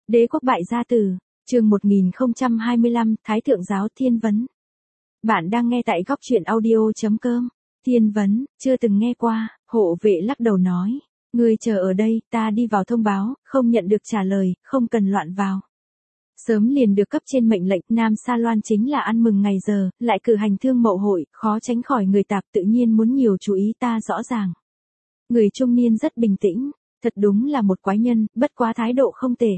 Đế quốc bại gia tử, chương 1025, Thái thượng giáo thiên vấn. Bạn đang nghe tại góc audio.com. Thiên vấn, chưa từng nghe qua, hộ vệ lắc đầu nói. Ngươi chờ ở đây, ta đi vào thông báo, không nhận được trả lời, không cần loạn vào. Sớm liền được cấp trên mệnh lệnh, Nam Sa Loan chính là ăn mừng ngày giờ, lại cử hành thương mậu hội, khó tránh khỏi người tạp tự nhiên muốn nhiều chú ý ta rõ ràng. Người trung niên rất bình tĩnh, thật đúng là một quái nhân, bất quá thái độ không tệ.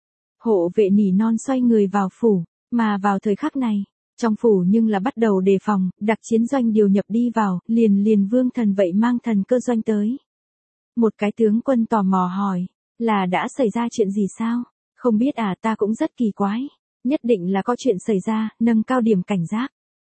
Hộ vệ nỉ non xoay người vào phủ, mà vào thời khắc này, trong phủ nhưng là bắt đầu đề phòng, đặc chiến doanh điều nhập đi vào, liền vương thần vậy mang thần cơ doanh tới. Một cái tướng quân tò mò hỏi, là đã xảy ra chuyện gì sao? Không biết à, ta cũng rất kỳ quái, nhất định là có chuyện xảy ra, nâng cao điểm cảnh giác.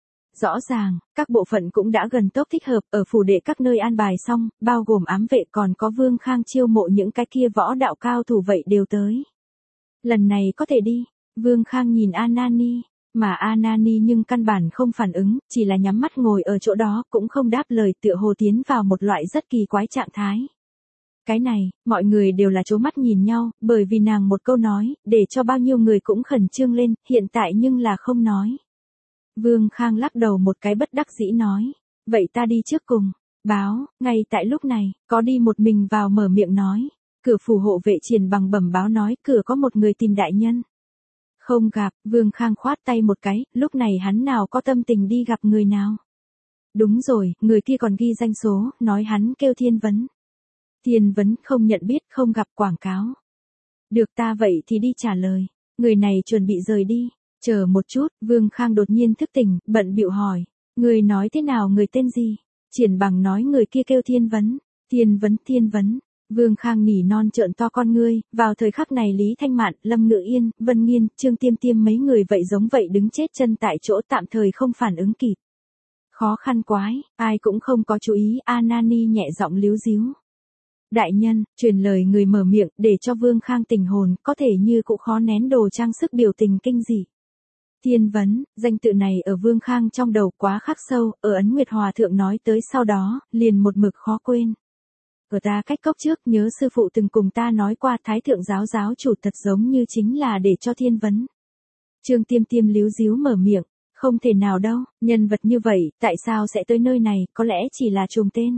Rõ ràng, các bộ phận cũng đã gần tốc thích hợp, ở phủ đệ các nơi an bài xong, bao gồm ám vệ còn có Vương Khang chiêu mộ những cái kia võ đạo cao thủ vậy đều tới. Lần này có thể đi, Vương Khang nhìn Anani, mà Anani nhưng căn bản không phản ứng, chỉ là nhắm mắt ngồi ở chỗ đó, cũng không đáp lời, tựa hồ tiến vào một loại rất kỳ quái trạng thái. Cái này, mọi người đều là trố mắt nhìn nhau, bởi vì nàng một câu nói, để cho bao nhiêu người cũng khẩn trương lên, hiện tại nhưng là không nói. Vương Khang lắc đầu một cái bất đắc dĩ nói, vậy ta đi trước cùng. Báo, ngay tại lúc này, có đi một mình vào mở miệng nói. Cửa phủ hộ vệ Triển Bằng bẩm báo nói cửa có một người tìm đại nhân. Không gặp, Vương Khang khoát tay một cái, lúc này hắn nào có tâm tình đi gặp người nào. Đúng rồi, người kia còn ghi danh số, nói hắn kêu Thiên vấn. Thiên vấn không nhận biết, không gặp quảng cáo. Được ta vậy thì đi trả lời, người này chuẩn bị rời đi. Chờ một chút, Vương Khang đột nhiên thức tỉnh, bận bịu hỏi. Người nói thế nào, người tên gì? Triển Bằng nói người kia kêu Thiên vấn. Thiên vấn. Vương Khang nỉ non trợn to con ngươi, vào thời khắc này Lý Thanh Mạn, Lâm Ngự Yên, Vân Nghiên, Trương Tiêm Tiêm mấy người vậy giống vậy đứng chết chân tại chỗ, tạm thời không phản ứng kịp. Khó khăn quái, ai cũng không có chú ý, Anani nhẹ giọng líu díu. Đại nhân, truyền lời người mở miệng, để cho Vương Khang tỉnh hồn, có thể như cũng khó nén đồ trang sức biểu tình kinh dị. Thiên vấn, danh tự này ở Vương Khang trong đầu quá khắc sâu, ở Ấn Nguyệt Hòa Thượng nói tới sau đó, liền một mực khó quên. Ở ta cách cốc trước nhớ sư phụ từng cùng ta nói qua Thái thượng giáo giáo chủ thật giống như chính là để cho Thiên vấn. Trương Tiêm Tiêm líu díu mở miệng, không thể nào đâu, nhân vật như vậy, tại sao sẽ tới nơi này, có lẽ chỉ là trùng tên.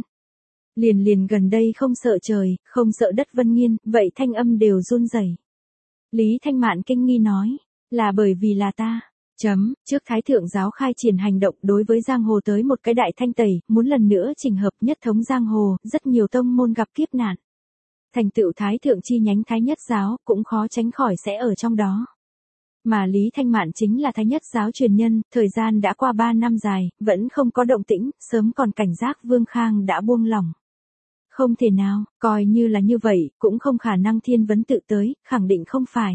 Liền gần đây không sợ trời, không sợ đất. Vân Nghiên, vậy thanh âm đều run rẩy. Lý Thanh Mạn kinh nghi nói, là bởi vì là ta. Trước Thái thượng giáo khai triển hành động đối với giang hồ tới một cái đại thanh tẩy, muốn lần nữa chỉnh hợp nhất thống giang hồ, rất nhiều tông môn gặp kiếp nạn. Thành tựu Thái thượng chi nhánh Thái nhất giáo, cũng khó tránh khỏi sẽ ở trong đó. Mà Lý Thanh Mạn chính là Thái nhất giáo truyền nhân, thời gian đã qua 3 năm dài, vẫn không có động tĩnh, sớm còn cảnh giác Vương Khang đã buông lỏng. Không thể nào, coi như là như vậy, cũng không khả năng Thiên vấn tự tới, khẳng định không phải.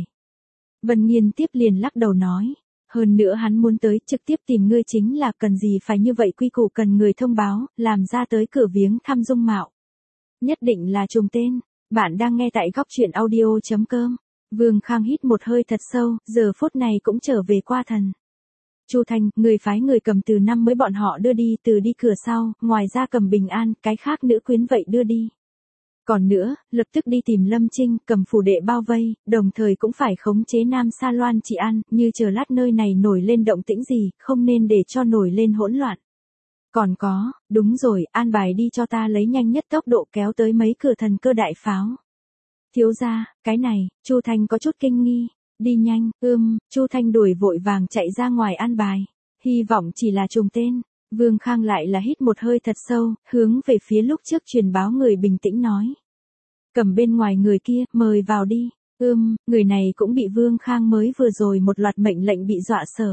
Vân Nghiên tiếp liền lắc đầu nói. Hơn nữa hắn muốn tới, trực tiếp tìm ngươi chính là cần gì phải như vậy, quy củ cần người thông báo, làm ra tới cửa viếng thăm dung mạo. Nhất định là trùng tên. Bạn đang nghe tại góc audio.com. Vương Khang hít một hơi thật sâu, giờ phút này cũng trở về qua thần. Chu Thanh, người phái người cầm từ năm mới bọn họ đưa đi, từ đi cửa sau, ngoài ra cầm Bình An, cái khác nữ quyến vậy đưa đi. Còn nữa, lập tức đi tìm Lâm Trinh, cầm phủ đệ bao vây, đồng thời cũng phải khống chế Nam Sa Loan trị an, như chờ lát nơi này nổi lên động tĩnh gì, không nên để cho nổi lên hỗn loạn. Còn có, đúng rồi, an bài đi cho ta lấy nhanh nhất tốc độ kéo tới mấy cửa thần cơ đại pháo. Thiếu gia, cái này, Chu Thanh có chút kinh nghi, đi nhanh, Chu Thanh đuổi vội vàng chạy ra ngoài an bài, hy vọng chỉ là trùng tên. Vương Khang lại là hít một hơi thật sâu, hướng về phía lúc trước truyền báo người bình tĩnh nói. Cầm bên ngoài người kia, mời vào đi. Người này cũng bị Vương Khang mới vừa rồi một loạt mệnh lệnh bị dọa sợ.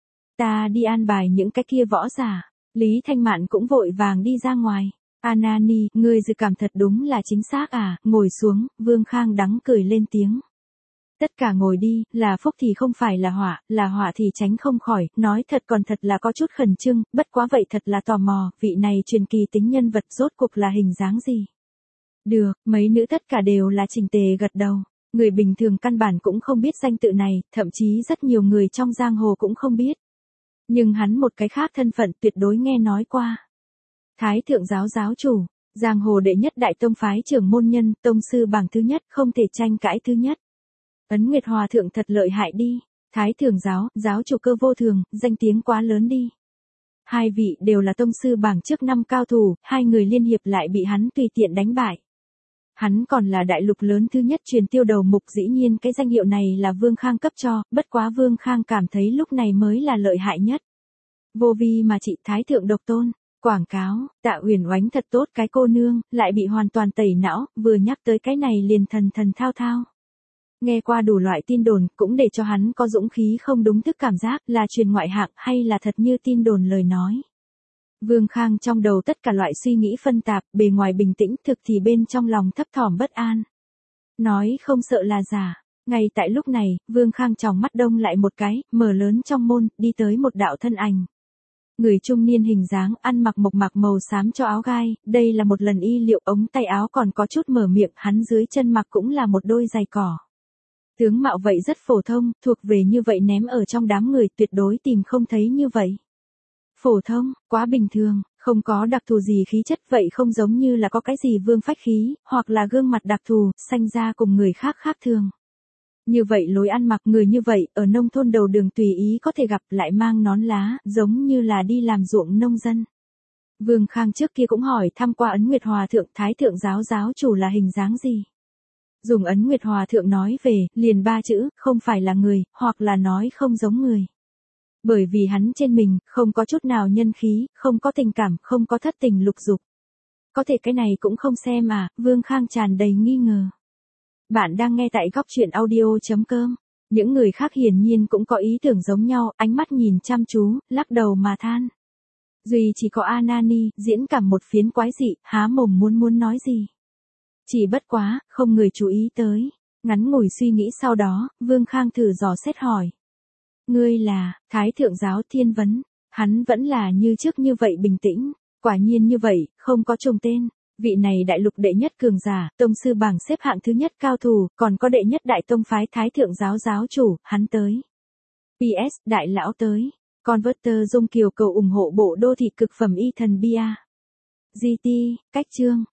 Ta đi an bài những cái kia võ giả. Lý Thanh Mạn cũng vội vàng đi ra ngoài. Anani, ngươi dự cảm thật đúng là chính xác à, ngồi xuống, Vương Khang đắng cười lên tiếng. Tất cả ngồi đi, là phúc thì không phải là họa thì tránh không khỏi, nói thật còn thật là có chút khẩn trương, bất quá vậy thật là tò mò, vị này truyền kỳ tính nhân vật rốt cuộc là hình dáng gì. Được, mấy nữ tất cả đều là chỉnh tề gật đầu, người bình thường căn bản cũng không biết danh tự này, thậm chí rất nhiều người trong giang hồ cũng không biết. Nhưng hắn một cái khác thân phận tuyệt đối nghe nói qua. Thái thượng giáo giáo chủ, giang hồ đệ nhất đại tông phái trưởng môn nhân, tông sư bảng thứ nhất, không thể tranh cãi thứ nhất. Ấn Nguyệt Hòa thượng thật lợi hại đi. Thái thượng giáo, giáo chủ Cơ Vô Thường, danh tiếng quá lớn đi. Hai vị đều là tông sư bảng trước 5 cao thủ, hai người liên hiệp lại bị hắn tùy tiện đánh bại. Hắn còn là đại lục lớn thứ nhất truyền tiêu đầu mục, dĩ nhiên cái danh hiệu này là Vương Khang cấp cho, bất quá Vương Khang cảm thấy lúc này mới là lợi hại nhất. Vô vi mà trị Thái thượng độc tôn, quảng cáo, Tạ Uyển Oánh thật tốt cái cô nương, lại bị hoàn toàn tẩy não, vừa nhắc tới cái này liền thần thần thao thao. Nghe qua đủ loại tin đồn, cũng để cho hắn có dũng khí không đúng thức cảm giác là truyền ngoại hạng hay là thật như tin đồn lời nói. Vương Khang trong đầu tất cả loại suy nghĩ phân tạp, bề ngoài bình tĩnh, thực thì bên trong lòng thấp thỏm bất an. Nói không sợ là giả. Ngay tại lúc này, Vương Khang tròng mắt đông lại một cái, mở lớn trong môn, đi tới một đạo thân ảnh. Người trung niên hình dáng, ăn mặc mộc mạc màu xám cho áo gai, đây là một lần y liệu, ống tay áo còn có chút mở miệng, hắn dưới chân mặc cũng là một đôi giày cỏ. Tướng mạo vậy rất phổ thông, thuộc về như vậy ném ở trong đám người tuyệt đối tìm không thấy như vậy. Phổ thông, quá bình thường, không có đặc thù gì khí chất, vậy không giống như là có cái gì vương phách khí, hoặc là gương mặt đặc thù, sanh ra cùng người khác khác thường. Như vậy lối ăn mặc người như vậy, ở nông thôn đầu đường tùy ý có thể gặp, lại mang nón lá, giống như là đi làm ruộng nông dân. Vương Khang trước kia cũng hỏi thăm qua Ấn Nguyệt Hòa thượng, Thái thượng giáo giáo chủ là hình dáng gì. Dùng Ấn Nguyệt Hòa thượng nói về, liền 3 chữ, không phải là người, hoặc là nói không giống người. Bởi vì hắn trên mình, không có chút nào nhân khí, không có tình cảm, không có thất tình lục dục. Có thể cái này cũng không xem à, Vương Khang tràn đầy nghi ngờ. Bạn đang nghe tại góc truyện audio.com. Những người khác hiển nhiên cũng có ý tưởng giống nhau, ánh mắt nhìn chăm chú, lắc đầu mà than. Duy chỉ có Anani, diễn cảm một phiến quái dị, há mồm muốn nói gì. Chỉ bất quá, không người chú ý tới. Ngắn ngủi suy nghĩ sau đó, Vương Khang thử dò xét hỏi. Ngươi là, Thái thượng giáo Thiên Vấn. Hắn vẫn là như trước như vậy bình tĩnh. Quả nhiên như vậy, không có trùng tên. Vị này đại lục đệ nhất cường giả, tông sư bảng xếp hạng thứ nhất cao thủ, còn có đệ nhất đại tông phái Thái thượng giáo giáo chủ, hắn tới. PS, đại lão tới. Converter Dung Kiều cầu ủng hộ bộ đô thị cực phẩm y thần bia. GT, cách chương.